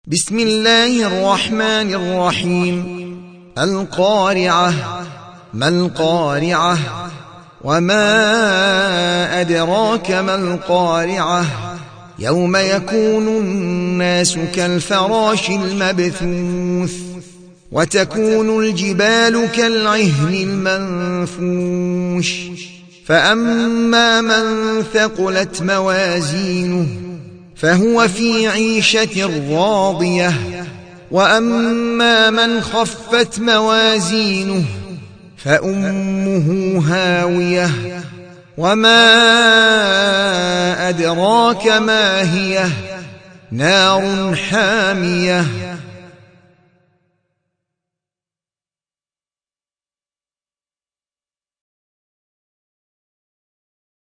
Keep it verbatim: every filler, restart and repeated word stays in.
بسم الله الرحمن الرحيم. القارعة. ما القارعة؟ وما أدراك ما القارعة؟ يوم يكون الناس كالفراش المبثوث وتكون الجبال كالعهن المنفوش فأما من ثقلت موازينه فهو في عيشة راضية وأما من خفت موازينه فأمه هاوية وما أدراك ما هي نار حامية